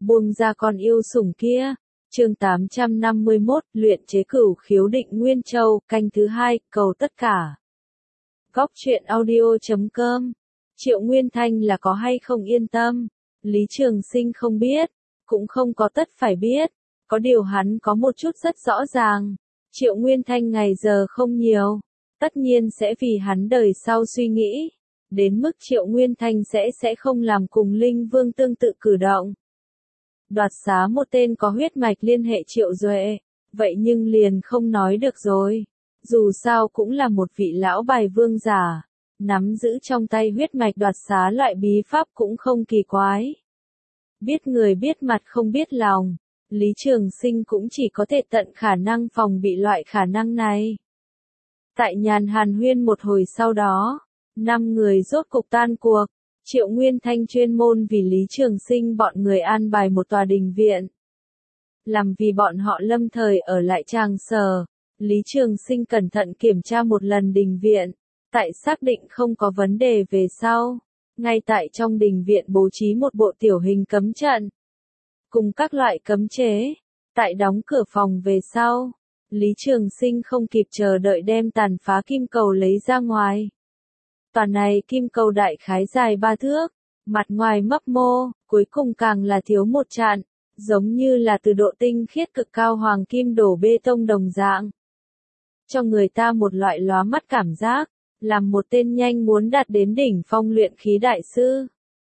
buông ra con yêu sủng kia. Chương 851, luyện chế Cửu Khiếu Định Nguyên Châu, canh thứ 2, cầu tất cả. Góc truyện audio.com. Triệu Nguyên Thanh là có hay không yên tâm, Lý Trường Sinh không biết, cũng không có tất phải biết, có điều hắn có một chút rất rõ ràng, Triệu Nguyên Thanh ngày giờ không nhiều, tất nhiên sẽ vì hắn đời sau suy nghĩ, đến mức Triệu Nguyên Thanh sẽ không làm cùng Linh Vương tương tự cử động. Đoạt xá một tên có huyết mạch liên hệ Triệu Duệ, vậy nhưng liền không nói được rồi, dù sao cũng là một vị lão bài vương giả, nắm giữ trong tay huyết mạch đoạt xá loại bí pháp cũng không kỳ quái. Biết người biết mặt không biết lòng, Lý Trường Sinh cũng chỉ có thể tận khả năng phòng bị loại khả năng này. Tại nhàn hàn huyên một hồi sau đó, 5 người rốt cục tan cuộc. Triệu Nguyên Thanh chuyên môn vì Lý Trường Sinh bọn người an bài một tòa đình viện. Làm vì bọn họ lâm thời ở lại Tràng Sở, Lý Trường Sinh cẩn thận kiểm tra một lần đình viện, tại xác định không có vấn đề về sau. Ngay tại trong đình viện bố trí một bộ tiểu hình cấm trận, cùng các loại cấm chế. Tại đóng cửa phòng về sau, Lý Trường Sinh không kịp chờ đợi đem tàn phá kim cầu lấy ra ngoài. Tòa này kim cầu đại khái dài 3 thước, mặt ngoài mấp mô, cuối cùng càng là thiếu một chạn, giống như là từ độ tinh khiết cực cao hoàng kim đổ bê tông đồng dạng. Cho người ta một loại lóa mắt cảm giác, làm một tên nhanh muốn đạt đến đỉnh phong luyện khí đại sư.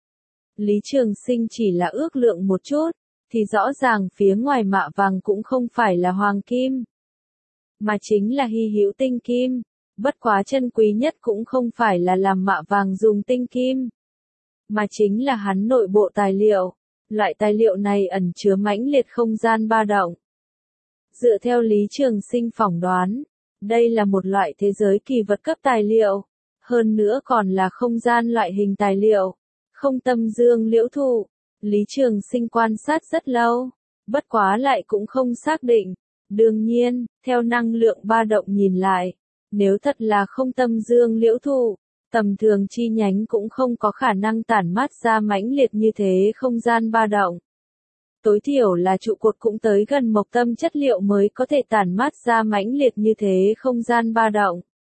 Lý Trường Sinh chỉ là ước lượng một chút, thì rõ ràng phía ngoài mạ vàng cũng không phải là hoàng kim, mà chính là hy hữu tinh kim. Bất quá chân quý nhất cũng không phải là làm mạ vàng dùng tinh kim, mà chính là hắn nội bộ tài liệu. Loại tài liệu này ẩn chứa mãnh liệt không gian ba động. Dựa theo Lý Trường Sinh phỏng đoán, đây là một loại thế giới kỳ vật cấp tài liệu, hơn nữa còn là không gian loại hình tài liệu, không tâm dương liễu thụ. Lý Trường Sinh quan sát rất lâu, bất quá lại cũng không xác định. Đương nhiên, theo năng lượng ba động nhìn lại, nếu thật là không tâm dương liễu thụ, tầm thường chi nhánh cũng không có khả năng tản mát ra mãnh liệt như thế không gian ba động. Tối thiểu là trụ cột cũng tới gần mộc tâm chất liệu mới có thể tản mát ra mãnh liệt như thế không gian ba động.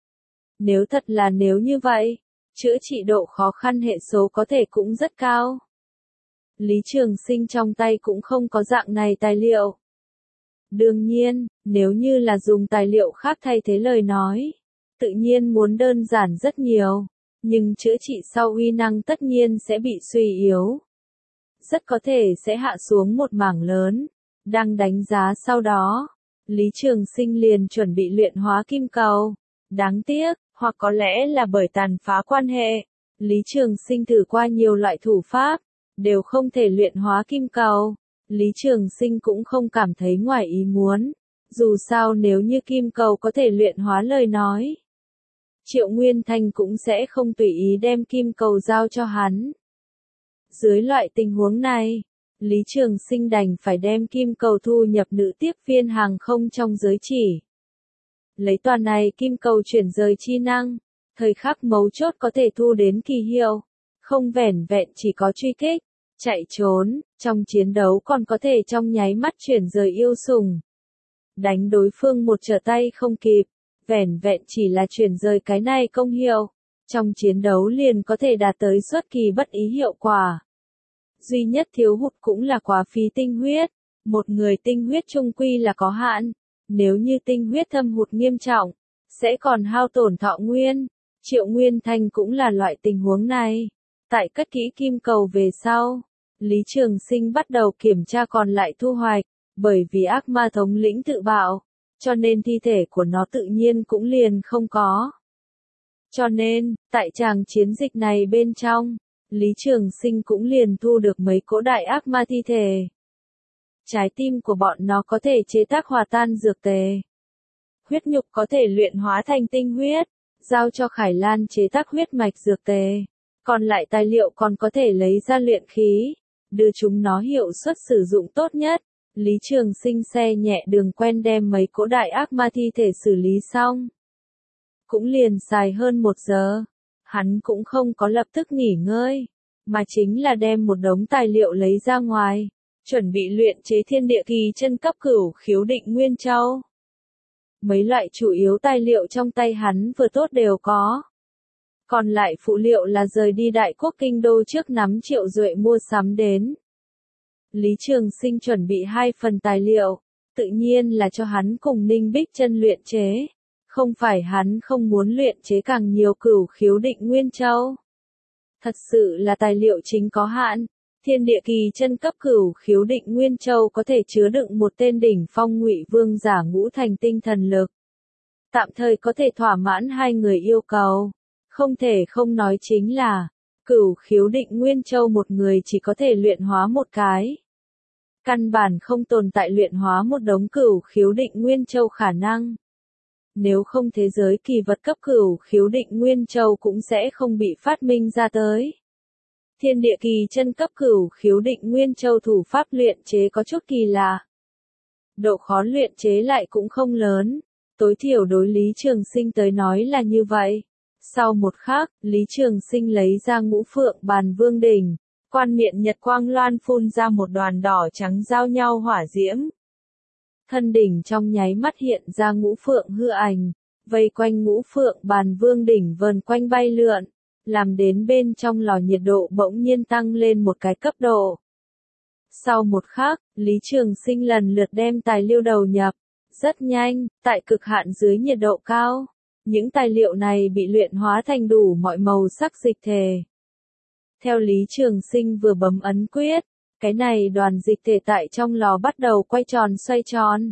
Nếu thật là nếu như vậy, chữa trị độ khó khăn hệ số có thể cũng rất cao. Lý Trường Sinh trong tay cũng không có dạng này tài liệu. Đương nhiên, nếu như là dùng tài liệu khác thay thế lời nói, tự nhiên muốn đơn giản rất nhiều, nhưng chữa trị sau uy năng tất nhiên sẽ bị suy yếu. Rất có thể sẽ hạ xuống một mảng lớn. Đang đánh giá sau đó, Lý Trường Sinh liền chuẩn bị luyện hóa kim cầu. Đáng tiếc, hoặc có lẽ là bởi tàn phá quan hệ, Lý Trường Sinh thử qua nhiều loại thủ pháp, đều không thể luyện hóa kim cầu. Lý Trường Sinh cũng không cảm thấy ngoài ý muốn, dù sao nếu như kim cầu có thể luyện hóa lời nói, Triệu Nguyên Thanh cũng sẽ không tùy ý đem kim cầu giao cho hắn. Dưới loại tình huống này, Lý Trường Sinh đành phải đem kim cầu thu nhập nữ tiếp viên hàng không trong giới chỉ. Lấy toàn này kim cầu chuyển rời chi năng, thời khắc mấu chốt có thể thu đến kỳ hiệu, không vẻn vẹn chỉ có truy kích, chạy trốn, trong chiến đấu còn có thể trong nháy mắt chuyển rời yêu sủng. Đánh đối phương một trở tay không kịp, vẻn vẹn chỉ là chuyển rời cái này công hiệu, trong chiến đấu liền có thể đạt tới xuất kỳ bất ý hiệu quả. Duy nhất thiếu hụt cũng là quá phí tinh huyết, một người tinh huyết chung quy là có hạn, nếu như tinh huyết thâm hụt nghiêm trọng, sẽ còn hao tổn thọ nguyên. Triệu Nguyên Thanh cũng là loại tình huống này. Tại cất kỹ kim cầu về sau, Lý Trường Sinh bắt đầu kiểm tra còn lại thu hoạch, bởi vì ác ma thống lĩnh tự bạo, cho nên thi thể của nó tự nhiên cũng liền không có. Cho nên, tại tràng chiến dịch này bên trong, Lý Trường Sinh cũng liền thu được mấy cỗ đại ác ma thi thể. Trái tim của bọn nó có thể chế tác hòa tan dược tề. Huyết nhục có thể luyện hóa thành tinh huyết, giao cho Khải Lan chế tác huyết mạch dược tề. Còn lại tài liệu còn có thể lấy ra luyện khí, đưa chúng nó hiệu suất sử dụng tốt nhất. Lý Trường Sinh xe nhẹ đường quen đem mấy cỗ đại ác ma thi thể xử lý xong. Cũng liền xài hơn 1 giờ. Hắn cũng không có lập tức nghỉ ngơi, mà chính là đem một đống tài liệu lấy ra ngoài, chuẩn bị luyện chế thiên địa kỳ chân cấp cửu khiếu định Nguyên Châu. Mấy loại chủ yếu tài liệu trong tay hắn vừa tốt đều có. Còn lại phụ liệu là rời đi Đại Quốc Kinh Đô trước nắm Triệu Duệ mua sắm đến. Lý Trường Sinh chuẩn bị 2 phần tài liệu, tự nhiên là cho hắn cùng Ninh Bích Chân luyện chế. Không phải hắn không muốn luyện chế càng nhiều cửu khiếu định Nguyên Châu. Thật sự là tài liệu chính có hạn, thiên địa kỳ chân cấp cửu khiếu định Nguyên Châu có thể chứa đựng một tên đỉnh phong Ngụy Vương giả ngũ thành tinh thần lực. Tạm thời có thể thỏa mãn 2 người yêu cầu. Không thể không nói chính là, cửu khiếu định Nguyên Châu một người chỉ có thể luyện hóa một cái. Căn bản không tồn tại luyện hóa một đống cửu khiếu định Nguyên Châu khả năng. Nếu không thế giới kỳ vật cấp cửu khiếu định Nguyên Châu cũng sẽ không bị phát minh ra tới. Thiên địa kỳ chân cấp cửu khiếu định Nguyên Châu thủ pháp luyện chế có chút kỳ lạ. Độ khó luyện chế lại cũng không lớn, tối thiểu đối Lý Trường Sinh tới nói là như vậy. Sau một khắc, Lý Trường Sinh lấy ra Ngũ Phượng Bàn Vương đỉnh, quan miệng nhật quang loan phun ra một đoàn đỏ trắng giao nhau hỏa diễm. Thân đỉnh trong nháy mắt hiện ra ngũ phượng hư ảnh, vây quanh Ngũ Phượng Bàn Vương đỉnh vờn quanh bay lượn, làm đến bên trong lò nhiệt độ bỗng nhiên tăng lên một cái cấp độ. Sau một khắc, Lý Trường Sinh lần lượt đem tài liệu đầu nhập, rất nhanh, tại cực hạn dưới nhiệt độ cao, những tài liệu này bị luyện hóa thành đủ mọi màu sắc dịch thể. Theo Lý Trường Sinh vừa bấm ấn quyết, cái này đoàn dịch thể tại trong lò bắt đầu quay tròn xoay tròn.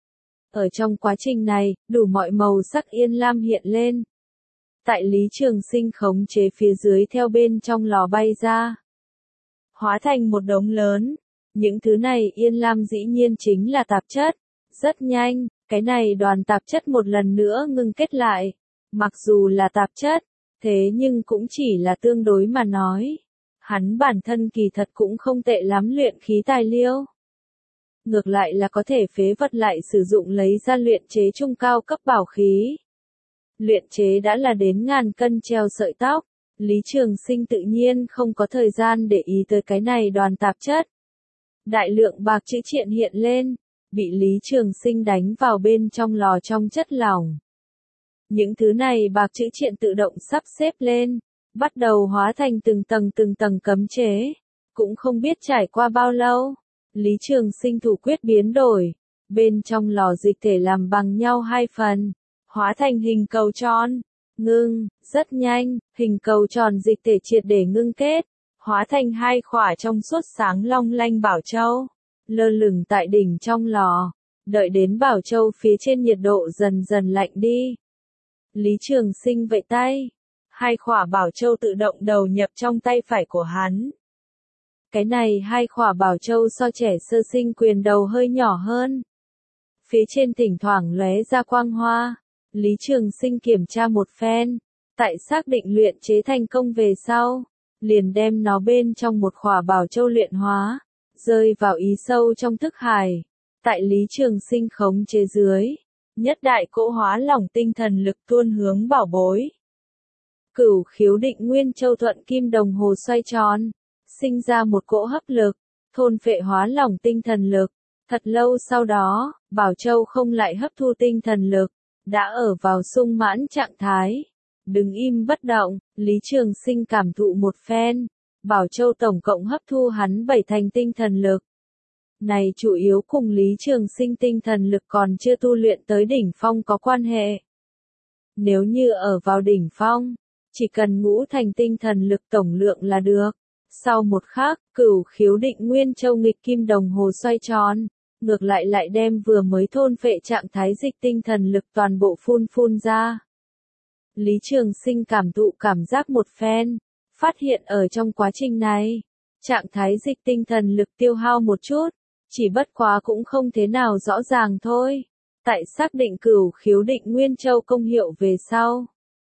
Ở trong quá trình này, đủ mọi màu sắc yên lam hiện lên. Tại Lý Trường Sinh khống chế phía dưới theo bên trong lò bay ra. Hóa thành một đống lớn. Những thứ này yên lam dĩ nhiên chính là tạp chất. Rất nhanh, cái này đoàn tạp chất một lần nữa ngưng kết lại. Mặc dù là tạp chất, thế nhưng cũng chỉ là tương đối mà nói. Hắn bản thân kỳ thật cũng không tệ lắm luyện khí tài liệu. Ngược lại là có thể phế vật lại sử dụng lấy ra luyện chế trung cao cấp bảo khí. Luyện chế đã là đến ngàn cân treo sợi tóc, Lý Trường Sinh tự nhiên không có thời gian để ý tới cái này đoàn tạp chất. Đại lượng bạc chữ triện hiện lên, bị Lý Trường Sinh đánh vào bên trong lò trong chất lỏng. Những thứ này bạc chữ triện tự động sắp xếp lên, bắt đầu hóa thành từng tầng cấm chế. Cũng không biết trải qua bao lâu, Lý Trường Sinh thủ quyết biến đổi, bên trong lò dịch thể làm bằng nhau 2 phần, hóa thành hình cầu tròn, ngưng, rất nhanh, hình cầu tròn dịch thể triệt để ngưng kết, hóa thành 2 khỏa trong suốt sáng long lanh bảo châu, lơ lửng tại đỉnh trong lò, đợi đến bảo châu phía trên nhiệt độ dần dần lạnh đi. Lý Trường Sinh vẫy tay, 2 khỏa bảo châu tự động đầu nhập trong tay phải của hắn. Cái này 2 khỏa bảo châu so trẻ sơ sinh quyền đầu hơi nhỏ hơn. Phía trên thỉnh thoảng lóe ra quang hoa. Lý Trường Sinh kiểm tra một phen, tại xác định luyện chế thành công về sau, liền đem nó bên trong một khỏa bảo châu luyện hóa, rơi vào ý sâu trong thức hải. Tại Lý Trường Sinh khống chế dưới, nhất đại cỗ hóa lỏng tinh thần lực tuôn hướng bảo bối. Cửu khiếu định Nguyên Châu thuận kim đồng hồ xoay tròn, sinh ra một cỗ hấp lực, thôn phệ hóa lỏng tinh thần lực. Thật lâu sau đó, bảo châu không lại hấp thu tinh thần lực, đã ở vào sung mãn trạng thái. Đứng im bất động, Lý Trường Sinh cảm thụ một phen, bảo châu tổng cộng hấp thu hắn 7 thành tinh thần lực. Này chủ yếu cùng Lý Trường Sinh tinh thần lực còn chưa tu luyện tới đỉnh phong có quan hệ. Nếu như ở vào đỉnh phong, chỉ cần ngũ thành tinh thần lực tổng lượng là được. Sau một khắc, cửu khiếu định Nguyên Châu nghịch kim đồng hồ xoay tròn, ngược lại đem vừa mới thôn phệ trạng thái dịch tinh thần lực toàn bộ phun ra. Lý Trường Sinh cảm thụ cảm giác một phen, phát hiện ở trong quá trình này, trạng thái dịch tinh thần lực tiêu hao một chút, chỉ bất quá cũng không thế nào rõ ràng thôi. Tại xác định cửu khiếu định Nguyên Châu công hiệu về sau,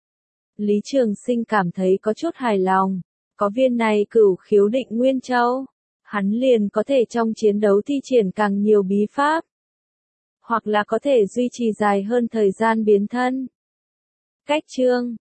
Lý Trường Sinh cảm thấy có chút hài lòng, có viên này cửu khiếu định Nguyên Châu, hắn liền có thể trong chiến đấu thi triển càng nhiều bí pháp, hoặc là có thể duy trì dài hơn thời gian biến thân. Cách chương